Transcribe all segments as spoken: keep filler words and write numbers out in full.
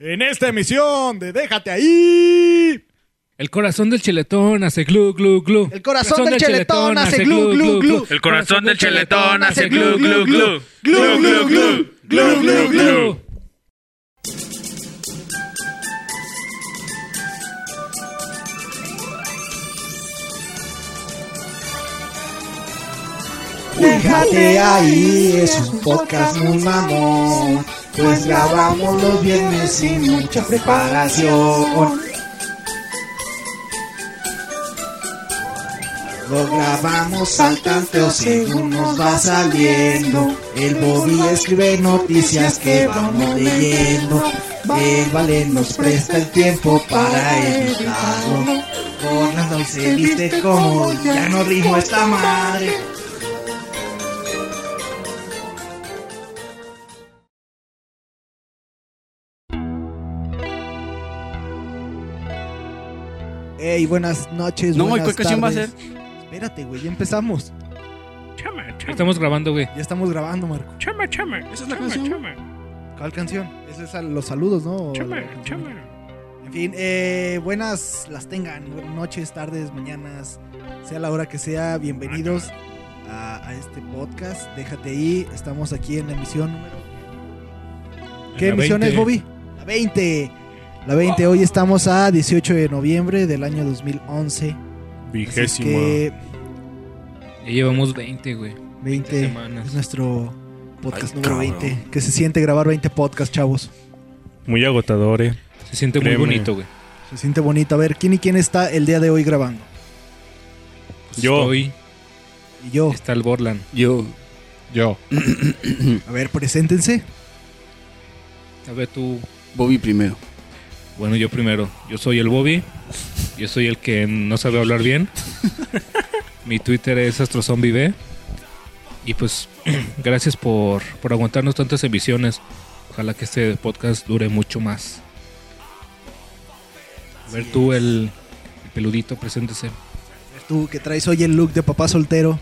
En esta emisión de Déjate Ahí. El corazón del cheletón hace glu, glu, glu. El corazón del cheletón hace glu, glu, glu. El corazón del cheletón hace glu, glu, glu. Glu, glu, glu. Glu, glu, glu. Déjate Ahí es un podcast muy mamón, pues grabamos los viernes sin mucha preparación. Lo grabamos al tanteo según nos va saliendo. El Bobby escribe noticias que vamos leyendo. El Vale nos presta el tiempo para editarlo. Fernando se viste como ya no rimo esta madre. Ey, buenas noches, No, ¿y buenas cuál canción va a ser? tardes. Espérate, güey, ya empezamos. Chama, chama, Estamos grabando, güey. Ya estamos grabando, Marco. chama, chama. ¿Esa es la Chama, canción? chama, ¿Cuál canción? Ese es a los saludos, ¿no? O chama, la canción. chama. En fin, eh, buenas las tengan, buenas noches, tardes, mañanas, sea la hora que sea, bienvenidos a, a este podcast, Déjate Ahí, estamos aquí en la emisión número... ¿Qué En la emisión es, veinte. Bobby? La veinte, la veinte, hoy estamos a dieciocho de noviembre del año dos mil once, así Vigésima. que Ya llevamos veinte, güey. veinte semanas. es nuestro podcast Ay, número cabrón. veinte, que se siente grabar veinte podcasts, chavos, Muy agotador, eh. Se siente muy Créeme. bonito, güey. se siente bonito. A ver, ¿quién y quién está el día de hoy grabando? Pues Yo. Estoy, Y yo, está el Borland. Yo. Yo. a ver, preséntense. A ver tú. Bobby primero. Bueno, yo primero. Yo soy el Bobby. Yo soy el que no sabe hablar bien. Mi Twitter es AstroZombieB. Y pues, gracias por, por aguantarnos tantas emisiones. Ojalá que este podcast dure mucho más. A ver Así tú, es. el, el peludito, preséntese. Tú que traes hoy el look de papá soltero.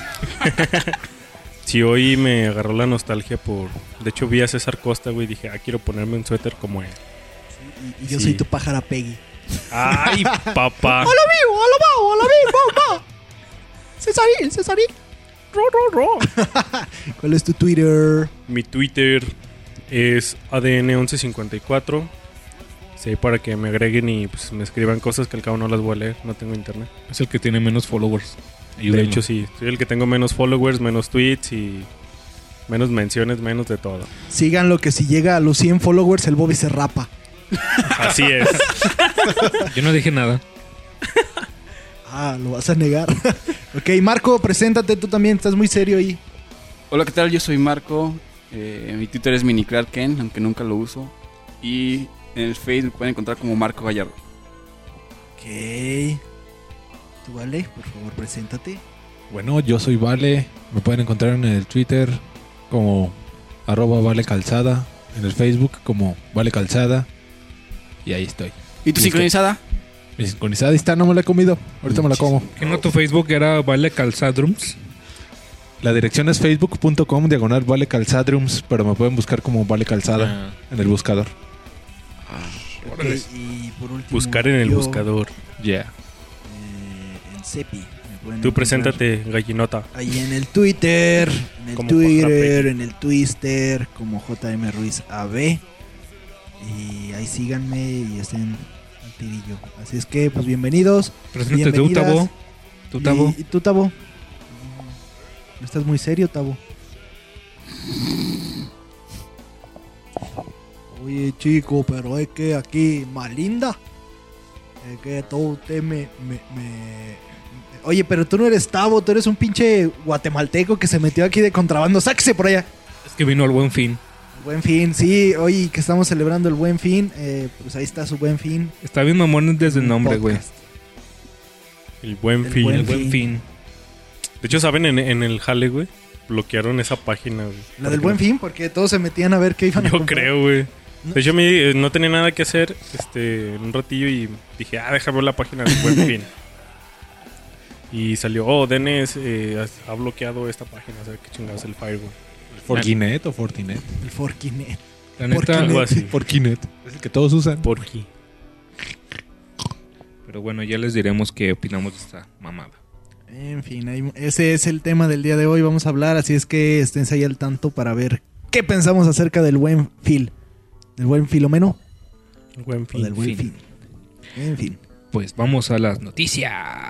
Sí, hoy me agarró la nostalgia por... De hecho, vi a César Costa, güey, y dije, ah, quiero ponerme un suéter como él. Y, y yo Sí. soy tu pájara Peggy. ¡Ay, papá! ¡Hola, amigo! ¡Hola, va! ¡Hola, mi mamá! ¡Cesarín! ¡Cesarín! ¡Ro, ro, ro! ¿Cuál es tu Twitter? Mi Twitter es A D N once cincuenta y cuatro. Sí, para que me agreguen y pues, me escriban cosas que al cabo no las voy a leer. No tengo internet. Es el que tiene menos followers. De Ayúdenlo. hecho, sí. Soy el que tengo menos followers, menos tweets y... Menos menciones, menos de todo. Síganlo, que si llega a los cien followers, el Bobby se rapa. Así es. Yo no dije nada. Ah, lo vas a negar. Ok, Marco, preséntate tú también. Estás muy serio ahí. Hola, ¿qué tal? Yo soy Marco. Eh, mi Twitter es miniclarken, aunque nunca lo uso. Y en el Facebook pueden encontrar como Marco Gallardo. Ok. ¿Tú, Vale? Por favor, preséntate. Bueno, yo soy Vale, me pueden encontrar en el Twitter como arroba Vale Calzada, en el Facebook como Vale Calzada, y ahí estoy. ¿Y tu Listo. sincronizada? Mi sincronizada está, no me la he comido, ahorita me la como. ¿Que no tu Facebook era Vale Calzadrums? La dirección es facebook punto com diagonal Vale Calzadrums, pero me pueden buscar como Vale Calzada Ah, en el buscador. Ok, y por último, Buscar en el yo, buscador. Yeah. eh, en Cepi. Me pueden Tú encontrar preséntate, gallinota. ahí en el Twitter, en el Como Twitter, Pájara en el Twister, como J M Ruiz A B. Y ahí síganme y estén al tirillo. Así es que, pues bienvenidos. preséntate tú, Bienvenidas. Tabo. Tú, Tabo. Y, y tú, Tabo. ¿No estás muy serio, Tabo? Oye, chico, pero es que aquí, más linda. Es que todo usted me, me, me- Oye, pero tú no eres Tabo, tú eres un pinche guatemalteco que se metió aquí de contrabando. ¡Sáquese por allá! Es que vino al buen fin. Buen fin, sí, hoy que estamos celebrando el buen fin, eh, pues ahí está su buen fin. Está bien mamón desde el nombre, güey. Podcast. El buen El fin. buen El buen fin. fin. De hecho, ¿saben? En, en el jale, güey, bloquearon esa página, güey. La del buen fin, porque todos se metían a ver qué iban a Yo comprar. creo, güey. De hecho, a mí eh, no tenía nada que hacer este, en un ratillo y dije, ah, déjame ver la página del buen fin. Y salió, oh, Dennis eh, ha ha bloqueado esta página, o sea, qué chingados el firewall. ¿Fortinet o Fortinet? El Fortinet. La Por neta, Algo así. Por Kinect. Es el que todos usan. Por aquí. pero bueno, ya les diremos qué opinamos de esta mamada. En fin, ahí- ese es el tema del día de hoy. Vamos a hablar, así es que esténse ahí al tanto para ver qué pensamos acerca del buen Phil. ¿Del buen Filomeno? Buen ¿O fin. del buen fin. Phil? En fin. Pues vamos a las noticias.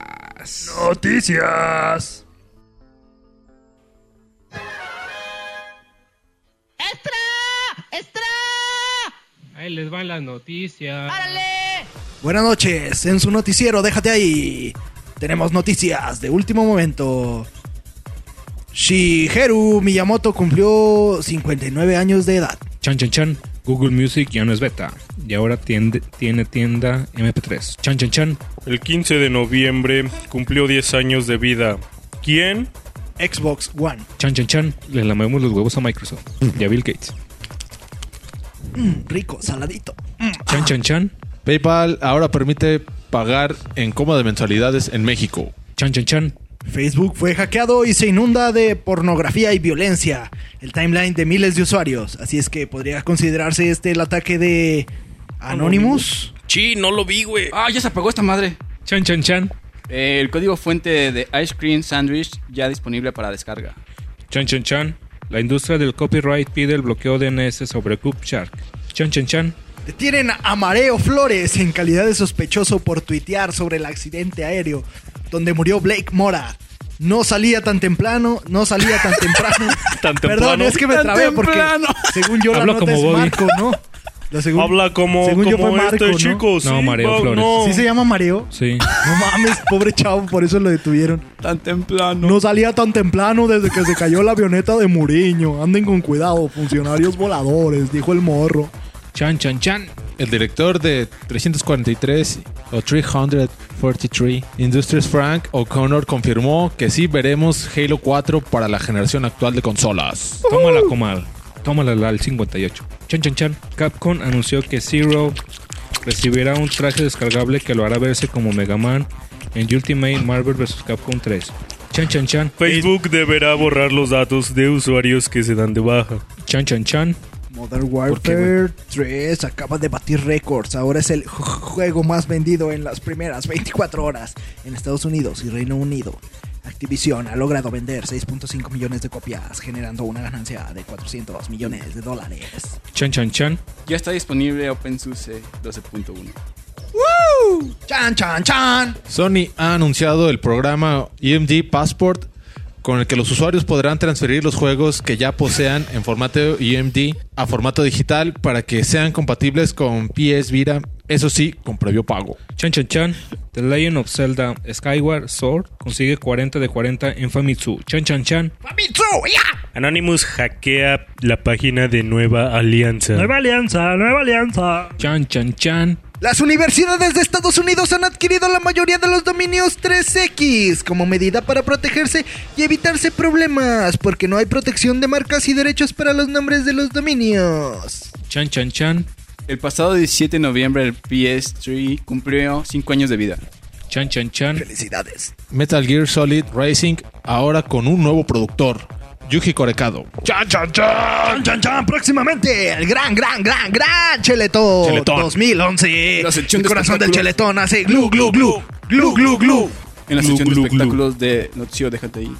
¡Noticias! Ahí les van las noticias. Buenas noches, en su noticiero, déjate ahí. Tenemos noticias de último momento. Shigeru Miyamoto cumplió cincuenta y nueve años de edad. Chan, chan, chan. Google Music ya no es beta. Y ahora tiende- tiene tienda eme pe tres. Chan, chan, chan. El quince de noviembre cumplió diez años de vida. ¿Quién? Xbox One. Chan, chan, chan. Le lamemos los huevos a Microsoft. Y a Bill Gates. Mm, rico, saladito. Mm, Chan, ah. chan, chan. PayPal ahora permite pagar en cómodas mensualidades en México. Chan, chan, chan. Facebook fue hackeado y se inunda de pornografía y violencia. El timeline de miles de usuarios. Así es que podría considerarse este el ataque de Anonymous. Sí, no lo vi, güey. Ah, ya se apagó esta madre. Chan, chan, chan. Eh, el código fuente de Ice Cream Sandwich ya disponible para descarga. Chan, chan, chan. La industria del copyright pide el bloqueo de ene ese sobre Cube Shark. Chan, chan, chan. Detienen a Mareo Flores en calidad de sospechoso por tuitear sobre el accidente aéreo donde murió Blake Mora. No salía tan temprano, no salía tan temprano. Tan Perdón, temprano. es que me Tan trabé porque temprano. según yo la Hablo nota como es Bobby. Marco, ¿no? La segun- Habla como, según yo como fue Marco, este ¿no? chico. Sí, No, Mareo va- Flores. no. ¿Sí se llama Mareo? Sí. No mames, pobre chavo, por eso lo detuvieron. Tan temprano. No salía tan temprano desde que se cayó la avioneta de Muriño. Anden con cuidado, funcionarios voladores, dijo el morro. Chan, chan, chan. El director de trescientos cuarenta y tres o trescientos cuarenta y tres Industries, Frank O'Connor, confirmó que sí veremos Halo cuatro para la generación actual de consolas. Tómala, comal. Tómala la al cincuenta y ocho. Chan, chan, chan. Capcom anunció que Zero recibirá un traje descargable que lo hará verse como Mega Man en Ultimate Marvel versus. Capcom tres. Chan, chan, chan. Facebook deberá borrar los datos de usuarios que se dan de baja. Chan, chan, chan. Modern Warfare tres acaba de batir récords. Ahora es el ju- juego más vendido en las primeras veinticuatro horas en Estados Unidos y Reino Unido. Activision ha logrado vender seis punto cinco millones de copias, generando una ganancia de cuatrocientos millones de dólares. Chan, chan, chan. Ya está disponible OpenSUSE doce punto uno. ¡Chan, chan, chan! Sony ha anunciado el programa E M D Passport, con el que los usuarios podrán transferir los juegos que ya posean en formato E M D a formato digital para que sean compatibles con P S Vita, eso sí, con previo pago. Chan, chan, chan. The Legend of Zelda Skyward Sword consigue cuarenta de cuarenta en Famitsu. Chan, chan, chan. Anonymous hackea la página de Nueva Alianza. Alianza, Nueva Alianza. Chan, chan, chan. Las universidades de Estados Unidos han adquirido la mayoría de los dominios tres equis como medida para protegerse y evitarse problemas, porque no hay protección de marcas y derechos para los nombres de los dominios. Chan, chan, chan. El pasado diecisiete de noviembre el P S tres cumplió cinco años de vida. Chan, chan, chan. Felicidades. Metal Gear Solid Racing ahora con un nuevo productor, Yuji Korekado. Chan, chan, chan, chan, chan, próximamente el gran, gran, gran, gran Cheletón, Cheletón. dos mil once. La sección El de corazón del espectáculos. Cheletón hace glu, glu, glu, glu, glu, glu. En la Glu, sección de glu, glu. espectáculos de Noticiero Déjate ahí.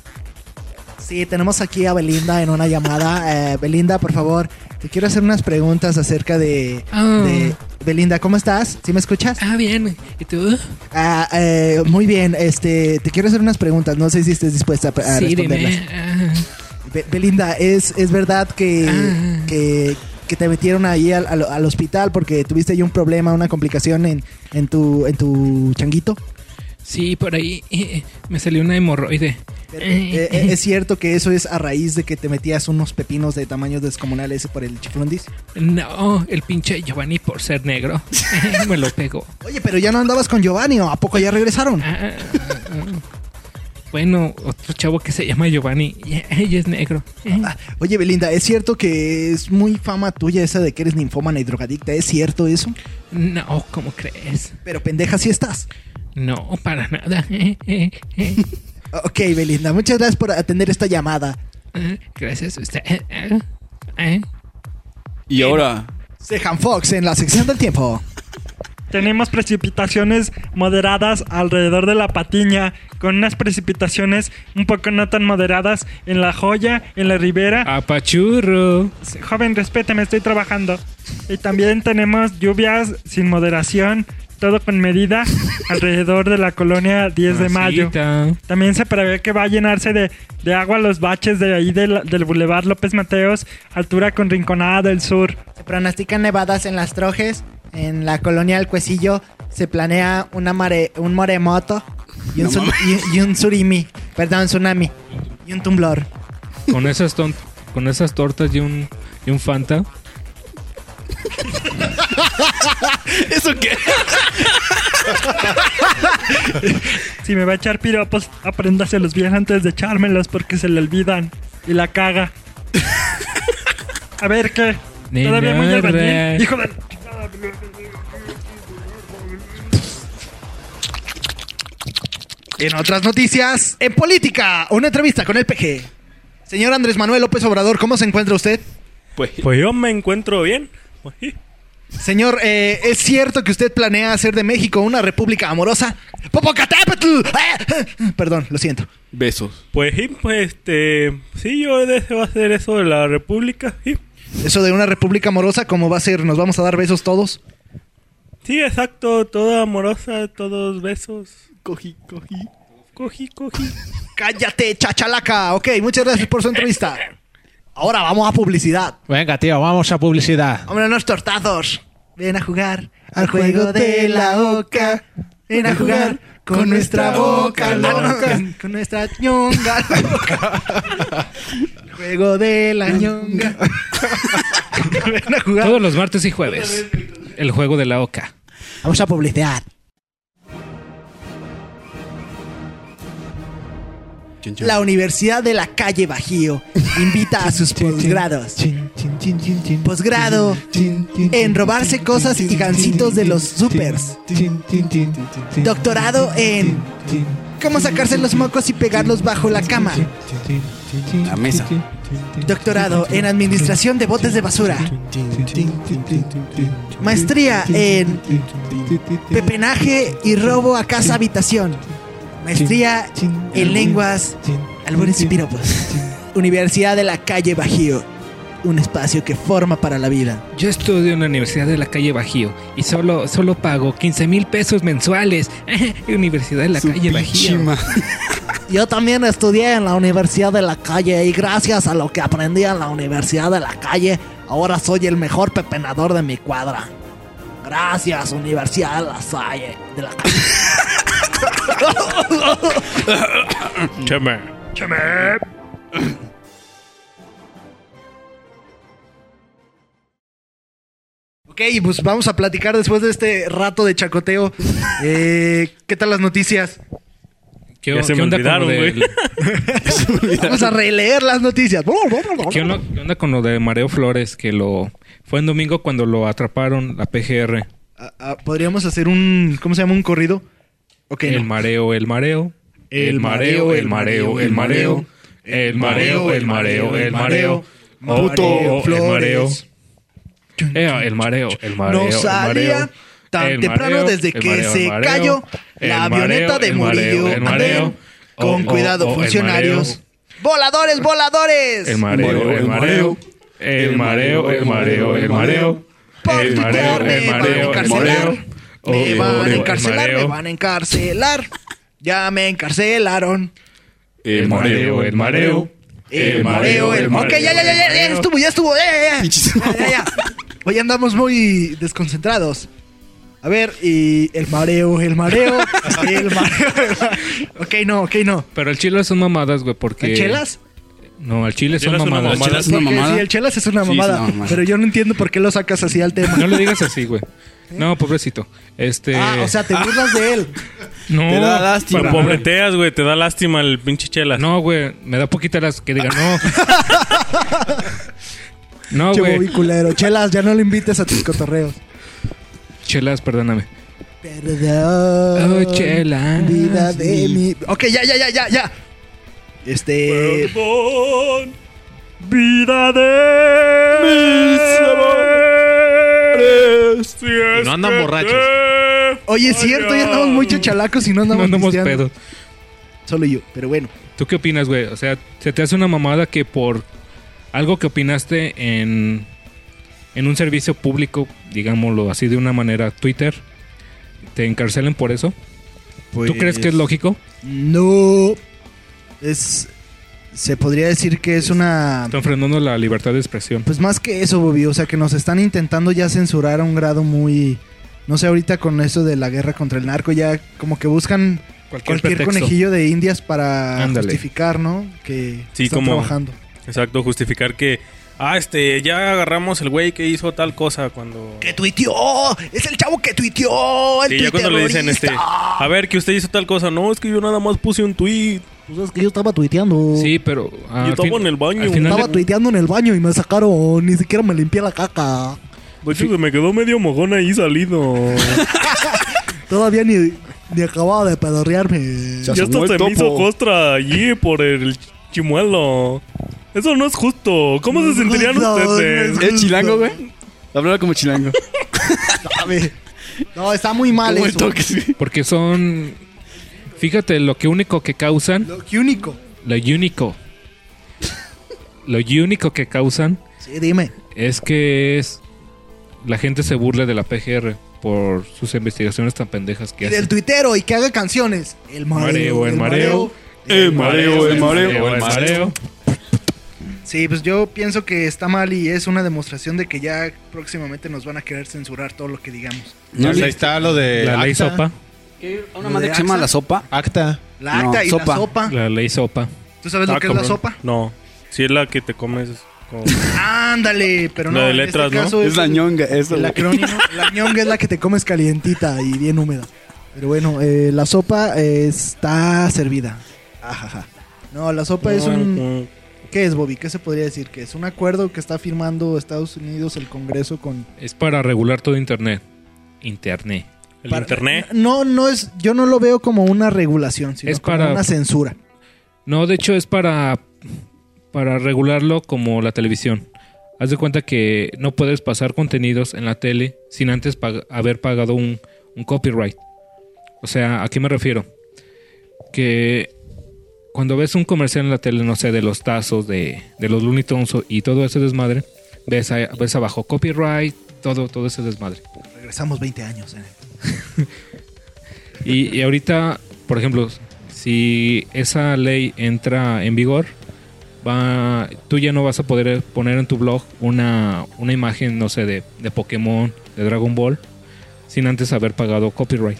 Sí, tenemos aquí a Belinda en una llamada. Eh, Belinda, por favor, te quiero hacer unas preguntas acerca de, Ah. de... Belinda, ¿cómo estás? ¿Sí me escuchas? Ah, bien. ¿Y tú? Ah, eh, muy bien, este, te quiero hacer unas preguntas, no sé si estés dispuesta a, a Sí, responderlas. dime. Ah, Be- Belinda, ¿es, es verdad que, Ah. que, que te metieron ahí al, al- al hospital porque tuviste ahí un problema, una complicación en, en, tu, en tu changuito? sí, por ahí eh, me salió una hemorroide. Eh, eh, ¿Es cierto que eso es a raíz de que te metías unos pepinos de tamaños descomunales por el chiflundis? No, el pinche Giovanni por ser negro me lo pegó. Oye, pero ya no andabas con Giovanni, ¿o a poco ya regresaron? Ah, ah. Bueno, otro chavo que se llama Giovanni y ella es negro. Ah, oye, Belinda, ¿es cierto que es muy fama tuya esa de que eres ninfómana y drogadicta? ¿Es cierto eso? No, ¿cómo crees? Pero pendeja sí estás. No, para nada. Ok, Belinda, muchas gracias por atender esta llamada. Gracias a usted. Eh, Y ahora... Sejan Fox en la sección del tiempo. Tenemos precipitaciones moderadas alrededor de la Patiña, con unas precipitaciones un poco no tan moderadas en La Joya, en La Ribera. Apachurro. Joven, respéteme, estoy trabajando. Y también tenemos lluvias sin moderación, todo con medida, alrededor de la colonia diez de mayo. Masita. También se prevé que va a llenarse de, de agua los baches de ahí del, del Boulevard López Mateos, altura con Rinconada del Sur. Se pronostican nevadas en Las Trojes. En la colonia El Cuecillo se planea una mare, un maremoto y un, No su- mames. y, y un tsunami. Perdón, tsunami. Y un temblor. Con esas, ton- con esas tortas y un, y un Fanta. ¿Eso qué? Si me va a echar piropos, apréndaselos bien antes de echármelos porque se le olvidan. Y la caga. A ver, ¿qué? ¿Todavía muy albañil? Hijo de... En otras noticias, en política, una entrevista con el P G. Señor Andrés Manuel López Obrador, ¿cómo se encuentra usted? Pues... Pues yo me encuentro bien. Pues sí. Señor, eh, ¿es cierto que usted planea hacer de México una república amorosa? ¡Popocatépetl! ¡Ah! Perdón, lo siento. Besos. Pues sí, pues este... Sí, yo deseo hacer eso de la república, sí. Eso de una república amorosa, ¿cómo va a ser? ¿Nos vamos a dar besos todos? Sí, exacto, toda amorosa, todos besos. Cogí, cogí. Cogí, cogí. ¡Cállate, chachalaca! Ok, muchas gracias por su entrevista. Ahora vamos a publicidad. Venga, tío, vamos a publicidad. Hombre, unos tortazos. Ven a jugar al juego de la oca. Ven a jugar con nuestra boca loca. Con nuestra ñonga loca. El juego de la ñonga. Ven a jugar. Todos los martes y jueves. El juego de la oca. Vamos a publicidad. Chin, chin. La Universidad de la Calle Bajío invita a sus posgrados. Posgrado en robarse cosas y gancitos de los supers. Doctorado en cómo sacarse los mocos y pegarlos bajo la cama. La mesa. Doctorado en administración de botes de basura. Maestría en pepenaje y robo a casa habitación. Maestría en lenguas, albures y piropos. Universidad de la Calle Bajío. Un espacio que forma para la vida. Yo estudio en la Universidad de la Calle Bajío y solo, solo pago quince mil pesos mensuales. Universidad de la Su Calle Bajío. pichima. Yo también estudié en la Universidad de la Calle y gracias a lo que aprendí en la Universidad de la Calle, ahora soy el mejor pepenador de mi cuadra. Gracias, Universidad de la Salle, de la Calle. Chame. Ok, pues vamos a platicar después de este rato de chacoteo. Eh, ¿Qué tal las noticias? ¿Qué, Ya qué se me onda con lo olvidaron, del- Vamos a releer las noticias. ¿Qué onda, qué onda con lo de Mareo Flores? Que lo fue en domingo cuando lo atraparon la P G R. Ah, ah, Podríamos hacer un... ¿Cómo se llama? Un corrido. Ok, El no. mareo, el mareo. El mareo, el mareo, el mareo. El mareo, el mareo, el mareo. Puto Oh, oh, el mareo. Flores. Eh, el mareo, el mareo. No salía tan el temprano mareo, desde el que mareo, se el mareo, cayó el la mareo, avioneta de el mareo, Murillo. el mareo. Andén. Con Oh, oh, cuidado, oh, el funcionarios. mareo. ¡Voladores, voladores! El mareo, el mareo. El mareo, el mareo, el mareo. Por El mareo, tuitearme, el me van a mareo, el encarcelar. mareo. Oh, Me oh, van a el encarcelar, me mareo. van a encarcelar. Ya me encarcelaron. El mareo, el mareo. El mareo, el mareo. Ok, ya, ya, ya, ya, ya estuvo, ya estuvo. Ya, ya, ya. Ya, ya, ya. Hoy andamos muy desconcentrados. A ver, y el mareo, el mareo, el mareo. Ok, no, ok, no. Pero el chile son mamadas, güey, porque... ¿El chelas? No, el chile son Chelas es una mamadas. mamada. Chelas es una Porque mamada. sí, el chelas es una Sí, es mamada. una mamada. Pero yo no entiendo por qué lo sacas así al tema. No le digas así, güey. No, pobrecito. Este... Ah, o sea, te burlas de él. no, te da lástima. Lo para nada. pobreteas, güey. Te da lástima el pinche chelas. No, güey. Me da poquita las que digan no. No, Che, güey. Bobby culero. Chelas, ya no lo invites a tus cotorreos. Chelas, perdóname. Perdón. Oh, chelas. Vida de mi... Ok, ya, ya, ya, ya, ya. Este... Perdón. Vida de mis amores. Y no andan borrachos. Oye, es cierto, ya andamos muy chachalacos y no andamos, No andamos pisteando. pedos. Solo yo, pero bueno. ¿Tú qué opinas, güey? O sea, ¿se te hace una mamada que por algo que opinaste en, en un servicio público, digámoslo así de una manera, Twitter, te encarcelen por eso? Pues, ¿Tú crees que es lógico? No. Es. Se podría decir que es una. Están frenando la libertad de expresión. Pues más que eso, Bobby. O sea, que nos están intentando ya censurar a un grado muy. No sé, ahorita con eso de la guerra contra el narco, ya como que buscan Cualquier, cualquier pretexto. conejillo de indias para Ándale. justificar, ¿no? Que Sí, están como- trabajando. Exacto, justificar que... Ah, este, ya agarramos el güey que hizo tal cosa cuando... ¡Que tuiteó! ¡Es el chavo que tuiteó! ¡El Sí, ya cuando le dicen, este... tuiterrorista! A ver, que usted hizo tal cosa. No, es que yo nada más puse un tweet. Pues es que yo estaba tuiteando. Sí, pero... ah, Yo al estaba fin- en el baño. al final Estaba de- tuiteando en el baño y me sacaron. Ni siquiera me limpié la caca. De hecho, se me quedó medio mojón ahí salido. Todavía ni, ni acababa de pedorrearme. Ya hasta se me hizo costra allí por el chimuelo. Eso no es justo. ¿Cómo se sentirían No, ustedes? no es- ¿Es chilango, güey? Hablar como chilango. Sabe. No, está muy mal Como el eso. toque, sí. Porque son... Fíjate, lo que único que causan... Lo que único. Lo único... Lo único que causan Sí, dime. es que es... La gente se burla de la P G R por sus investigaciones tan pendejas que Y del hacen. tuitero y que haga canciones. El mareo, Mareo, el mareo. El mareo, el mareo. el mareo. Sí, pues yo pienso que está mal y es una demostración de que ya próximamente nos van a querer censurar todo lo que digamos. ¿No Pues ahí le- está lo de La ley acta. sopa. ¿Qué? ¿Una ¿Lo madre de que se llama AXA? la sopa? Acta. La No, acta y sopa. la sopa. La ley sopa. ¿Tú sabes lo Ah, que es la cabrón. sopa? No. Sí es la que te comes con... Ándale, pero no. La de en letras, este ¿no? caso Es la ñonga, eso. El güey. acrónimo. La ñonga es la que te comes calientita y bien húmeda. Pero bueno, eh, la sopa eh, está servida. Ajaja. No, la sopa es un... ¿Qué es, Bobby? ¿Qué se podría decir? Que es un acuerdo que está firmando Estados Unidos, el Congreso con... Es para regular todo Internet. Internet. El para- internet. No, no es... Yo no lo veo como una regulación, sino Es como para- una censura. No, de hecho es para, para regularlo como la televisión. Haz de cuenta que no puedes pasar contenidos en la tele sin antes pag- haber pagado un, un copyright. O sea, ¿a qué me refiero? Que cuando ves un comercial en la tele, no sé, de los tazos, de, de los Looney Tunes y todo ese desmadre, ves, ahí- ves abajo copyright, todo, todo ese desmadre. Regresamos veinte años. ¿eh? Y, y ahorita, por ejemplo, si esa ley entra en vigor, va, tú ya no vas a poder poner en tu blog una, una imagen, no sé, de, de Pokémon, de Dragon Ball, sin antes haber pagado copyright.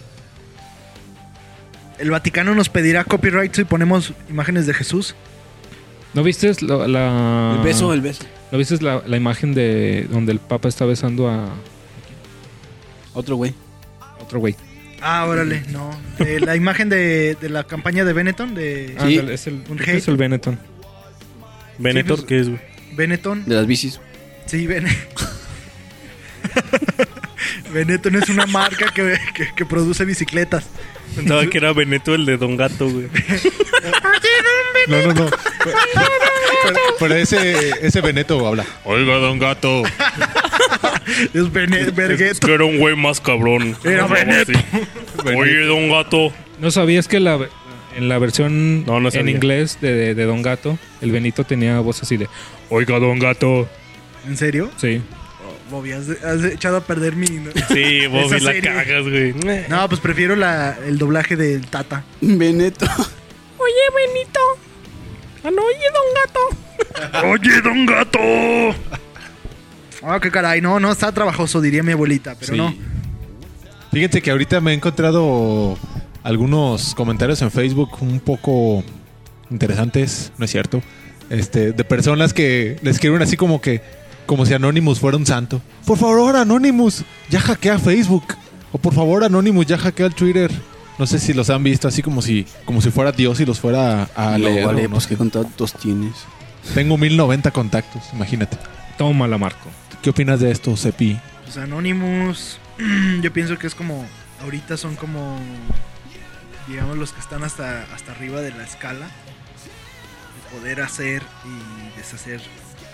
El Vaticano nos pedirá copyright si ponemos imágenes de Jesús. ¿No viste la, la- El beso, el beso. ¿No viste la, la imagen de donde el Papa está besando a Otro güey. otro güey? Ah, órale, no. Eh, la imagen de, de la campaña de Benetton, de Sí. Ándale, es el, Un creo que es hate. el Benetton. Venetor, Sí, pues- ¿qué es, güey? Benetton. De las bicis. Sí, Bene- Benetton es una marca que, que, que produce bicicletas. Pensaba que era Beneto el de Don Gato, güey. No, no, no. Pero, pero ese, ese Beneto habla. Oiga, Don Gato. Es Bene- Es Bergueto. que era un güey más cabrón. Era Hablaba Beneto. así. Oye, Don Gato. ¿No sabías que la, en la versión No, no en sabía. inglés de, de, de Don Gato, el Benito tenía voz así de Oiga, Don Gato. ¿En serio? Sí. Oh, Bobby, has, has echado a perder mi... Sí, Bobby, Esa la serie. cagas, güey. No, pues prefiero la, el doblaje del Tata. Beneto. Oye, Benito. Ah, no, oye, Don Gato. ¡Oye, Don Gato! Ah, qué caray. No, no, está trabajoso, diría mi abuelita, pero Sí. no. Fíjense que ahorita me he encontrado algunos comentarios en Facebook un poco interesantes, ¿no es cierto? Este, de personas que le escriben así como que, como si Anonymous fuera un santo. Por favor, Anonymous, ya hackea Facebook. O por favor, Anonymous, ya hackea el Twitter. No sé si los han visto así como si, como si fuera Dios y los fuera a, a No, leer. vale, o no pues sé. qué contactos tienes. Tengo mil noventa contactos, imagínate. Tómala, Marco. ¿Qué opinas de esto, Cepi? Pues Anonymous, yo pienso que es como, ahorita son como, digamos, los que están hasta, hasta arriba de la escala, de poder hacer y deshacer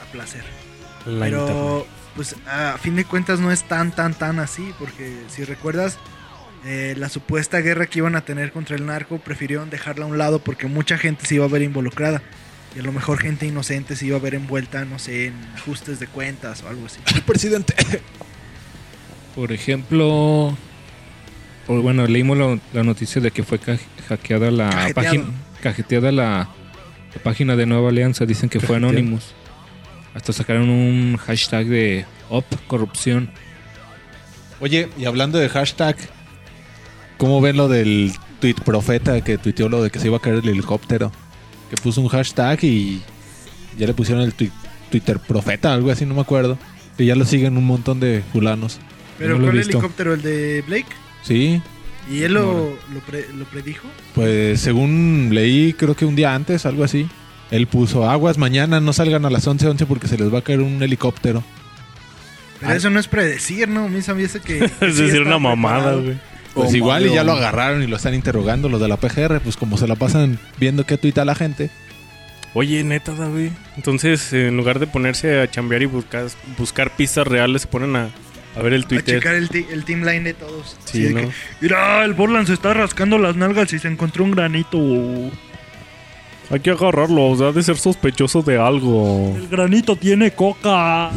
placer. La Pero, internet. pues, a fin de cuentas no es tan, tan, tan así, porque si recuerdas, eh, la supuesta guerra que iban a tener contra el narco, prefirieron dejarla a un lado porque mucha gente se iba a ver involucrada. Y a lo mejor gente inocente se iba a ver envuelta, no sé, en ajustes de cuentas o algo así. Presidente. Por ejemplo, o bueno, leímos la, la noticia de que fue ca- hackeada la Cajeteado. página, cajeteada la, la página de Nueva Alianza. Dicen que fue Cajeteado. Anonymous. Hasta sacaron un hashtag de Op Corrupción. Oye, y hablando de hashtag, ¿cómo ven lo del tweet profeta que tuiteó lo de que se iba a caer el helicóptero? Que puso un hashtag y ya le pusieron el tweet, Twitter profeta, algo así, no me acuerdo. Y ya lo siguen un montón de fulanos. Pero no lo he ¿cuál visto. helicóptero? ¿El de Blake? Sí, ¿Y él lo, lo, pre- lo predijo? pues según leí, creo que un día antes, algo así. Él puso, aguas, mañana no salgan a las once once porque se les va a caer un helicóptero. Pero Ah. eso no es predecir, ¿no? A mí se me dice que... Es decir, una mamada, güey. Pues Oh, igual y Mario. ya lo agarraron y lo están interrogando los de la P G R, pues como se la pasan viendo qué tuita la gente. Oye, neta, David. Entonces, en lugar de ponerse a chambear y buscar, buscar pistas reales, se ponen a, a ver el A Twitter. checar el, ti- el team line de todos. Sí, de ¿no? que, Mira, el Borland se está rascando las nalgas y se encontró un granito. Hay que agarrarlo, o sea, ha de ser sospechoso de algo. El granito tiene coca.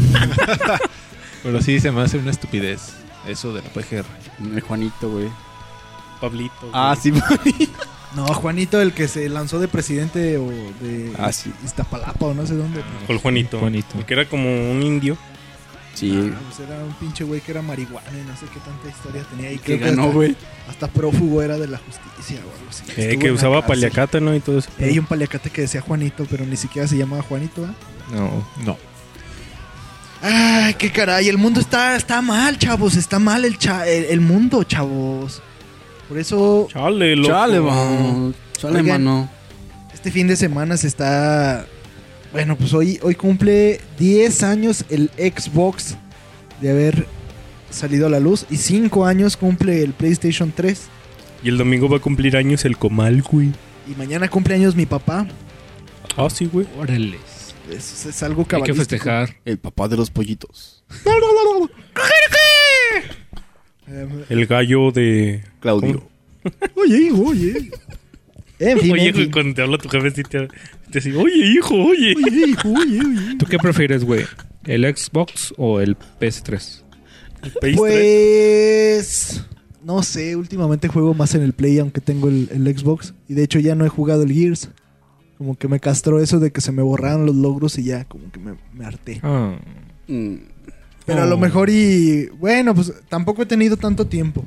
Pero sí se me hace una estupidez eso de la P G R. El Juanito, güey. Pablito. Ah, sí, güey. No, Juanito, el que se lanzó de presidente o de Ah, sí. Iztapalapa o no sé dónde. O el Juanito. Juanito. El que era como un indio. Sí. Ah, pues era un pinche güey que era marihuana y no sé qué tanta historia tenía. Y Que creo ganó, hasta, güey. hasta prófugo era de la justicia o algo así. Eh, Estuvo que en la usaba cárcel. paliacate, ¿no? Y todo eso. Hay un paliacate que decía Juanito, pero ni siquiera se llamaba Juanito, ¿eh? No. No. Ay, qué caray, el mundo está, está mal, chavos, está mal el, cha- el, el mundo, chavos. Por eso, Chale, loco. Chale, mano. Chale, Oigan. mano. este fin de semana se está... Bueno, pues hoy, hoy cumple diez años el Xbox de haber salido a la luz. Y cinco años cumple el PlayStation tres. Y el domingo va a cumplir años el comal, güey. Y mañana cumple años mi papá. Ah, sí, güey. Órale. Es, es algo Hay que cabalístico. festejar. El papá de los pollitos. Eh, El gallo de... Claudio. Oye, hijo, oye. En fin, Oye, en güey, fin. cuando te habla tu jefe, sí te, te dice, oye, hijo, oye. Oye, hijo, oye, oye. ¿Tú qué prefieres, güey? ¿El Xbox o el P S tres? El P S tres. Pues... No sé, últimamente juego más en el Play, aunque tengo el, el Xbox. Y de hecho ya no he jugado el Gears. Como que me castró eso de que se me borraron los logros y ya, como que me, me harté. Ah. Mm. Pero a lo mejor y... Bueno, pues tampoco he tenido tanto tiempo.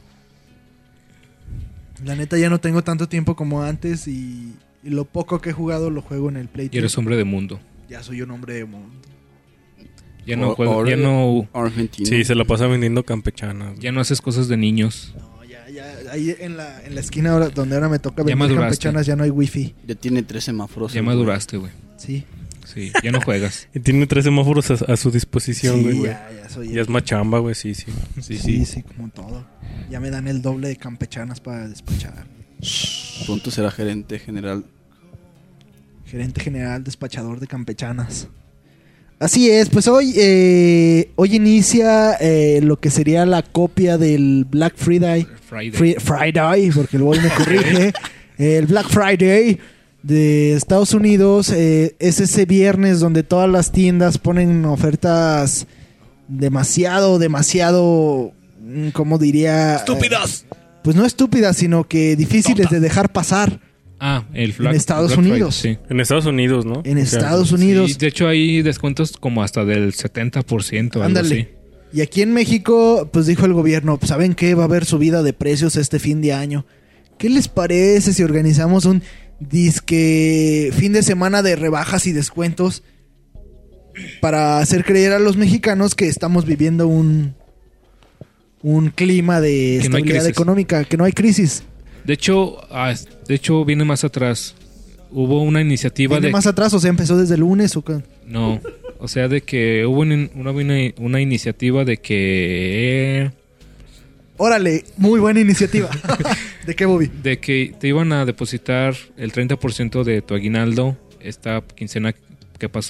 La neta ya no tengo tanto tiempo como antes y, y lo poco que he jugado lo juego en el Play. Y eres hombre de mundo. Ya soy un hombre de mundo. Ya no O- juegas, ahora- ya no, Argentino. Sí, se la pasa vendiendo campechanas. ya no haces cosas de niños. No, ya, ya, ahí en la, en la esquina ahora, donde ahora me toca Ya vender maduraste. campechanas ya no hay wifi. Ya tiene tres semáforos. Ya güey. maduraste, güey. Sí. Sí, ya no juegas. Y tiene tres semáforos a, a su disposición, Sí, güey. ya, ya soy... Ya es más chamba, güey, sí, sí. Sí, Sí, sí. sí, como todo. Ya me dan el doble de campechanas para despachar. Pronto será gerente general. Gerente general, despachador de campechanas. Así es, pues hoy, eh, hoy inicia eh, lo que sería la copia del Black Friday. Friday. Fri- Friday, porque el boy me corrige. El Black Friday de Estados Unidos eh, es ese viernes donde todas las tiendas ponen ofertas demasiado, demasiado, mm, ¿cómo diría? ¡Estúpidas! Eh, pues no estúpidas, sino que difíciles de dejar pasar Ah, el Black, en Estados Black Friday, Unidos. sí. En Estados Unidos, ¿no? En O sea, Estados Unidos. Sí, de hecho hay descuentos como hasta del setenta por ciento. Algo así. Ándale. Y aquí en México, pues dijo el gobierno, pues, ¿saben qué? Va a haber subida de precios este fin de año. ¿Qué les parece si organizamos un disque fin de semana de rebajas y descuentos para hacer creer a los mexicanos que estamos viviendo un, un clima de Que no hay estabilidad crisis. económica, que no hay crisis? De hecho, ah, de hecho viene más atrás. Hubo una iniciativa ¿Viene de más atrás o sea, empezó desde el lunes o qué? no, o sea, de que hubo una, una, una iniciativa de que Órale, muy buena iniciativa. ¿De qué, Bobby? de que te iban a depositar el treinta por ciento de tu aguinaldo esta quincena que pasó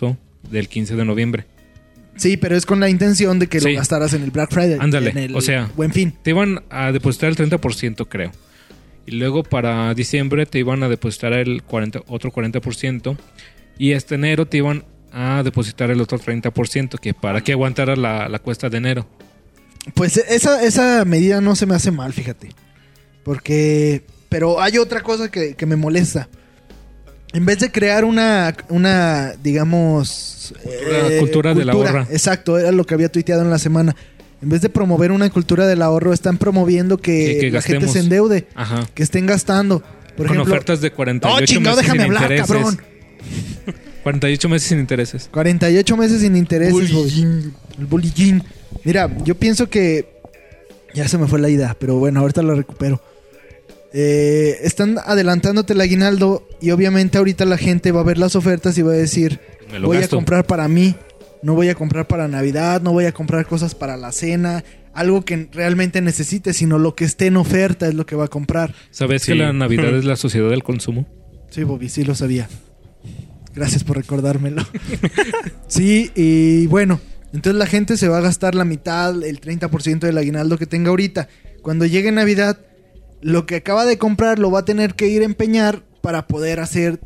del quince de noviembre. Sí, pero es con la intención de que Sí. lo gastaras en el Black Friday. Ándale, en el o sea, Buen Fin. Te iban a depositar el treinta por ciento, creo. Y luego para diciembre te iban a depositar el cuarenta, otro cuarenta por ciento. Y este enero te iban a depositar el otro treinta por ciento, que para que aguantara la, la cuesta de enero. Pues esa, esa medida no se me hace mal, fíjate. Porque... Pero hay otra cosa que, que me molesta. En vez de crear una, una digamos... Cultura- cultura del ahorro. Exacto, era lo que había tuiteado en la semana. En vez de promover una cultura del ahorro, están promoviendo que, Que- que la gente gastemos. se endeude. Ajá. Que estén gastando. Por Con ejemplo... ofertas de cuarenta y ocho ¡Oh, chingado, meses déjame sin hablar, intereses. cabrón! cuarenta y ocho meses sin intereses. cuarenta y ocho meses sin intereses. Bullying. El bullying. Mira, yo pienso que... Ya se me fue la idea, pero bueno, ahorita la recupero. Eh, están adelantándote el aguinaldo y obviamente ahorita la gente va a ver las ofertas y va a decir, Me lo voy gasto. a comprar para mí, no voy a comprar para Navidad, no voy a comprar cosas para la cena, algo que realmente necesite, sino lo que esté en oferta es lo que va a comprar. ¿Sabes Sí. que la Navidad es la sociedad del consumo? Sí, Bobby, sí lo sabía. Gracias por recordármelo. Sí, y bueno, entonces la gente se va a gastar la mitad, el treinta por ciento del aguinaldo que tenga ahorita. Cuando llegue Navidad, lo que acaba de comprar lo va a tener que ir a empeñar para poder hacer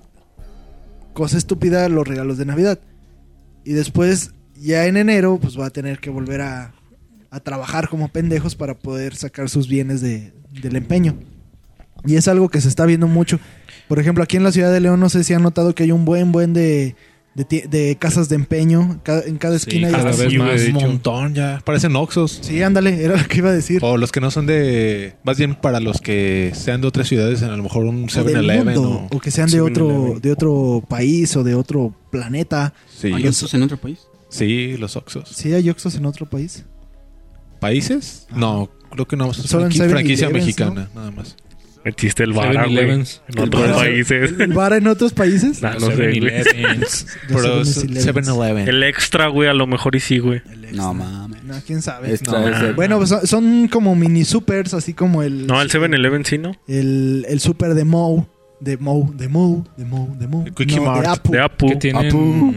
cosa estúpida los regalos de Navidad. Y después, ya en enero, pues va a tener que volver a, a trabajar como pendejos para poder sacar sus bienes de, del empeño. Y es algo que se está viendo mucho. Por ejemplo, aquí en la ciudad de León, no sé si han notado que hay un buen, buen de, de, ti- de casas de empeño. Ca- en cada Sí, esquina hay cada hasta- vez Sí, güey, más. de Un hecho. montón ya. Parecen Oxxos. Sí, ándale, era lo que iba a decir. O los que no son de... Más bien para los que sean de otras ciudades, a lo mejor un O seven del eleven mundo, o... o que sean de otro, 7-Eleven. de otro país o de otro planeta. Sí, ¿Hay Oxxos en otro país? sí, los Oxxos. ¿Sí hay Oxxos en otro país? ¿Países? No, creo que no. Es Solo en franqui- seven franquicia elevens, mexicana, nada más. Metiste el Vara, güey. seven-Elevens. En otros Vara. países. ¿El bar en otros países? Nah, no sé, güey. seven-Elevens. Los Pero es seven-Elevens. seven eleven. El extra, güey, a lo mejor y sí, güey. El extra. No mames. No, quién sabe. Extra No, es de- Bueno, pues son, son como mini supers, así como el... No, el seven eleven sí, ¿no? El, el super de Moe. De Moe, de Moe, de Moe, de Moe. El Quickie No, de Mart. Apu. De Apu. Que tienen... Apu.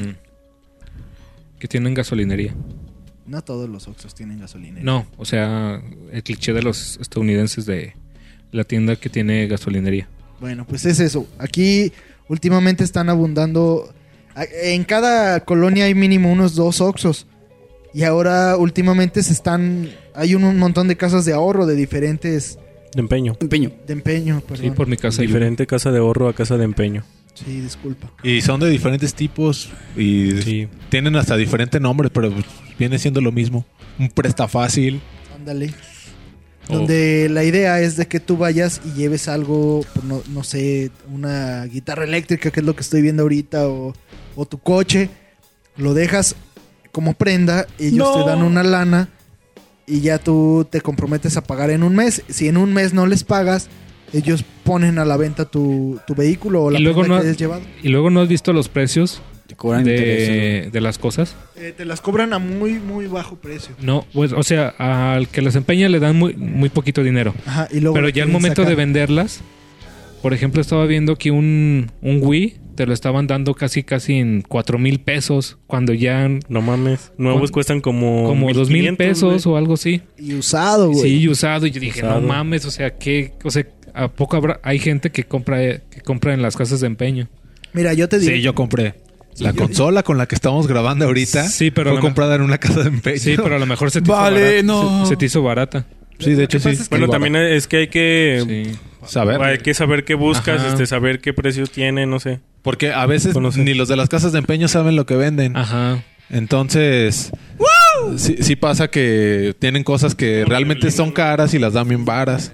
Que tienen gasolinería. No todos los Oxxos tienen gasolina. No, o sea, el cliché de los estadounidenses de la tienda que tiene gasolinería. Bueno, pues es eso. Aquí últimamente están abundando... a- En cada colonia hay mínimo unos dos Oxxos. Y ahora últimamente se están... Hay un, un montón de casas de ahorro de diferentes... De empeño. Empeño. De empeño, perdón. Sí, por mi casa. hay Diferente casa de ahorro a casa de empeño. Sí, disculpa. Y son de diferentes tipos y Sí. tienen hasta diferente nombre, pero pues, viene siendo lo mismo. Un presta fácil. Ándale. Oh. Donde la idea es de que tú vayas y lleves algo, pues, no, no sé, una guitarra eléctrica, que es lo que estoy viendo ahorita, o, o tu coche, lo dejas como prenda, ellos No. te dan una lana y ya tú te comprometes a pagar en un mes. Si en un mes no les pagas, ellos ponen a la venta tu, tu vehículo o la Y luego prenda no- que hayas llevado. ¿Y luego no has visto los precios Te cobran intereses, de, de las cosas? Eh, te las cobran a muy, muy bajo precio. No, pues, o sea, al que las empeña le dan muy, muy poquito dinero. Ajá, y luego Pero lo ya al quieren momento sacar. de venderlas, por ejemplo, estaba viendo que un, un Wii te lo estaban dando casi casi en cuatro mil pesos, cuando ya No mames. Nuevos Con- cuestan como... como dos mil quinientos, pesos güey. o algo así. Y usado, güey. Sí, usado. Y yo dije, Usado. no mames, o sea, que, o sea, ¿a poco habrá, hay gente que compra, que compra en las casas de empeño? Mira, yo te digo. Sí, yo compré. La consola con la que estamos grabando ahorita Sí, pero fue la- comprada en una casa de empeño. Sí, pero a lo mejor se te Vale, hizo barata. no. Se, se te hizo barata. Sí, de hecho Lo que sí. pasa es que- Bueno, también es que hay que... Sí. Saber. Hay que saber qué buscas, Ajá. este, saber qué precios tiene, no sé. Porque a veces Conoce. ni los de las casas de empeño saben lo que venden. Ajá. Entonces, sí, sí pasa que tienen cosas que realmente son caras y las dan bien varas.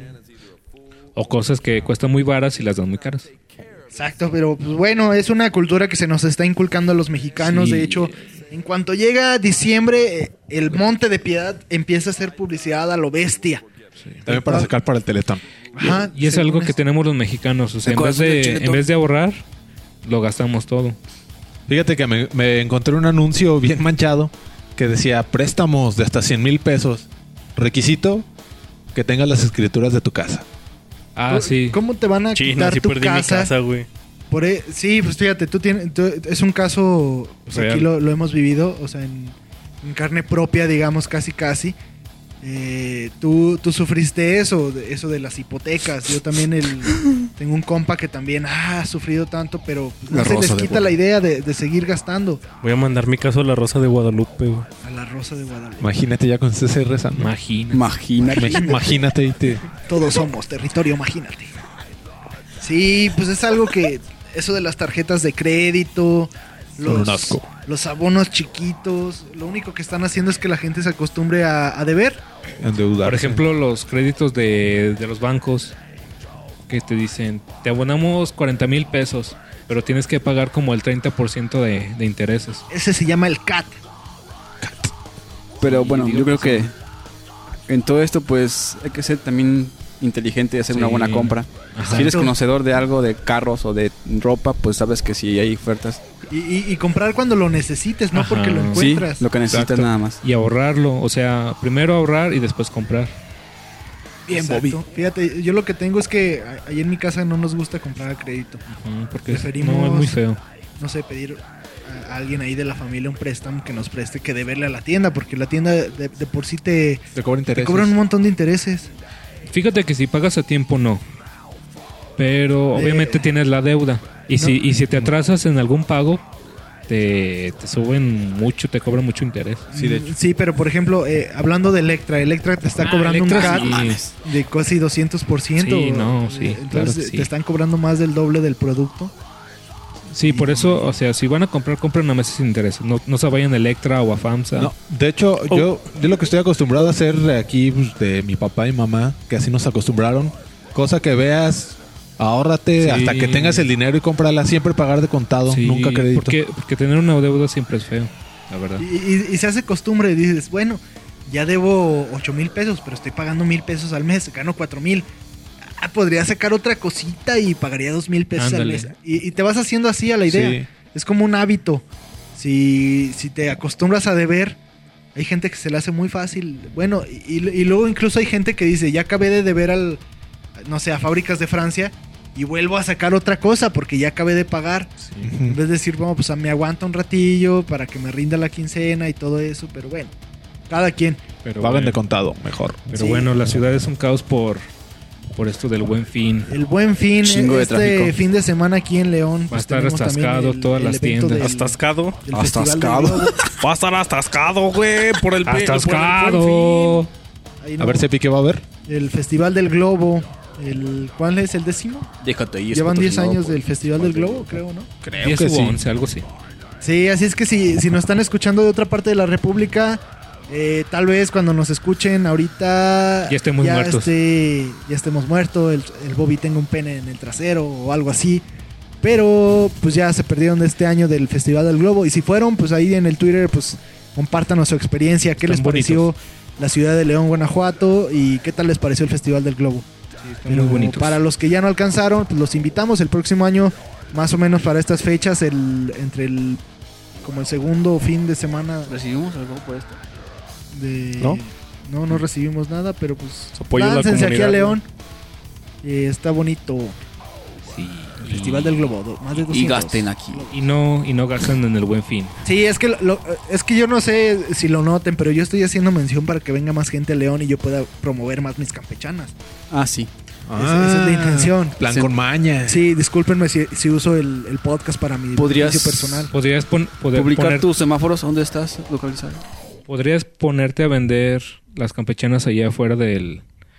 O cosas que cuestan muy varas y las dan muy caras. Exacto, pero pues, bueno, es una cultura que se nos está inculcando a los mexicanos. Sí. De hecho, en cuanto llega diciembre, eh, el Monte de Piedad empieza a hacer publicidad a lo bestia. También para sacar para el Teletón. Ajá, Y es según algo que esto. tenemos los mexicanos. O sea, El en vez, corazón del de, chileto. en vez de ahorrar, lo gastamos todo. Fíjate que me, me encontré un anuncio bien manchado que decía préstamos de hasta cien mil pesos. Requisito que tengas las escrituras de tu casa. Ah, sí. ¿Cómo te van a China, quitar sí tu perdí mi casa, casa, güey. Por e- sí, pues fíjate, tú tienes, tú- es un caso, pues Real. aquí lo, lo hemos vivido, o sea, en, en carne propia, digamos, casi casi. Eh, tú, tú sufriste eso, de- eso de las hipotecas. Yo también el, tengo un compa que también ah, ha sufrido tanto, pero pues, no La se les Rosa de quita la Guadalupe. idea de, de seguir gastando. Voy a mandar mi caso a la Rosa de Guadalupe, güey. A la Rosa de Guadalupe. Imagínate ya con C C rezando. Imagina. Imagínate. Imagínate y te... Todos somos territorio, imagínate. Sí, pues es algo que eso de las tarjetas de crédito, Son un los, asco. los abonos chiquitos, lo único que están haciendo es que la gente se acostumbre a, a deber. endeudarse. Por ejemplo, los créditos de, de los bancos que te dicen, te abonamos cuarenta mil pesos, pero tienes que pagar como el treinta por ciento de, de intereses. Ese se llama el C A T. Pero Sí, bueno, digo yo creo que que en todo esto pues hay que ser también inteligente y hacer una Sí. buena compra. Ajá. Si eres conocedor de algo, de carros o de ropa, pues sabes que si hay ofertas, Y, y- y comprar cuando lo necesites, no Ajá. porque lo sí, encuentras. lo que necesitas Exacto. nada más. Y ahorrarlo, o sea, primero ahorrar y después comprar. Bien, Exacto. Fíjate, yo lo que tengo es que a- ahí en mi casa no nos gusta comprar a crédito. Ujú, porque Preferimos- no, es muy feo. No sé, pedir a alguien ahí de la familia un préstamo que nos preste que deberle a la tienda, porque la tienda de, de por sí te, Te cobran te intereses. cobran un montón de intereses. Fíjate que si pagas a tiempo, no. Pero Eh, obviamente tienes la deuda. Y, no. si, y si te atrasas en algún pago, te, te suben mucho, te cobran mucho interés. Sí, de Mm, hecho. Sí, pero por ejemplo, eh, hablando de Electra, Electra te está Ah, cobrando Electra un C A T sí. de casi doscientos por ciento. Sí, no, sí, Entonces claro que sí. te están cobrando más del doble del producto. Sí, por eso, o sea, si van a comprar, compren a meses sin interés. No, no se vayan a Electra o a FAMSA. No, de hecho, yo, yo lo que estoy acostumbrado a hacer aquí pues, de mi papá y mamá, que así nos acostumbraron, cosa que veas, ahórrate Sí. hasta que tengas el dinero y cómprala, siempre pagar de contado, Sí, nunca crédito. Porque, porque tener una deuda siempre es feo, la verdad. Y, y- y se hace costumbre y dices, bueno, ya debo ocho mil pesos, pero estoy pagando mil pesos al mes, gano cuatro mil. Ah, podría sacar otra cosita y pagaría dos mil pesos Ándale. al mes. Y, y te vas haciendo así a la idea. Sí. Es como un hábito. Si, si te acostumbras a deber, hay gente que se le hace muy fácil. Bueno, y, y luego incluso hay gente que dice, ya acabé de deber al, no sé, a Fábricas de Francia y vuelvo a sacar otra cosa porque ya acabé de pagar. En Ujú. vez de decir, bueno, pues me aguanta un ratillo para que me rinda la quincena y todo eso, pero bueno, cada quien. Pero, Pagan bueno, de contado, mejor. pero Sí. bueno, la ciudad es un caos por, por esto del Buen Fin. El Buen Fin, Chingo de este tráfico. fin de semana aquí en León. Va a pues, estar tenemos también atascado todas las evento tiendas. del- Atascado. del Festival del Atascado. Globo. Va a estar atascado, güey, por el por el Buen ¡Atascado! Ahí A no, ver, Sepi, ¿qué va a haber? el Festival del Globo. El, ¿Cuál es el décimo? Déjate ahí. es Llevan diez patrocinado años por- del Festival del Globo, creo, ¿no? Creo diez que u sí. once, algo así. Sí, así es que si, si nos están escuchando de otra parte de la República, eh, tal vez cuando nos escuchen ahorita Ya estemos muertos. esté- ya estemos muertos, el, el Bobby tenga un pene en el trasero o algo así. Pero pues ya se perdieron de este año del Festival del Globo. Y si fueron, pues ahí en el Twitter, pues compártanos su experiencia. ¿Qué Están les pareció bonitos. la ciudad de León, Guanajuato? ¿Y qué tal les pareció el Festival del Globo? Están Pero muy bonitos. para los que ya no alcanzaron, pues los invitamos el próximo año, más o menos para estas fechas, el entre el como el segundo fin de semana ¿Recibimos algo por esto? de ¿No? no, no recibimos nada, pero pues Su apoyo a la láncense aquí a comunidad, León. Eh, está bonito Sí. el Festival del Globo, do- más de Y doscientos. gasten aquí. Y no, y no gastan en el Buen Fin. Sí, es que lo- lo- es que yo no sé si lo noten, pero yo estoy haciendo mención para que venga más gente a León y yo pueda promover más mis campechanas. Ah, sí. Esa- esa es la intención. Plan Sí. con maña. Sí, discúlpenme si, si uso el, el podcast para mi ¿Podrías- beneficio personal. Podrías pon- poder Publicar poner- tus semáforos. ¿Dónde estás localizado? podrías ponerte a vender las campechanas allá afuera del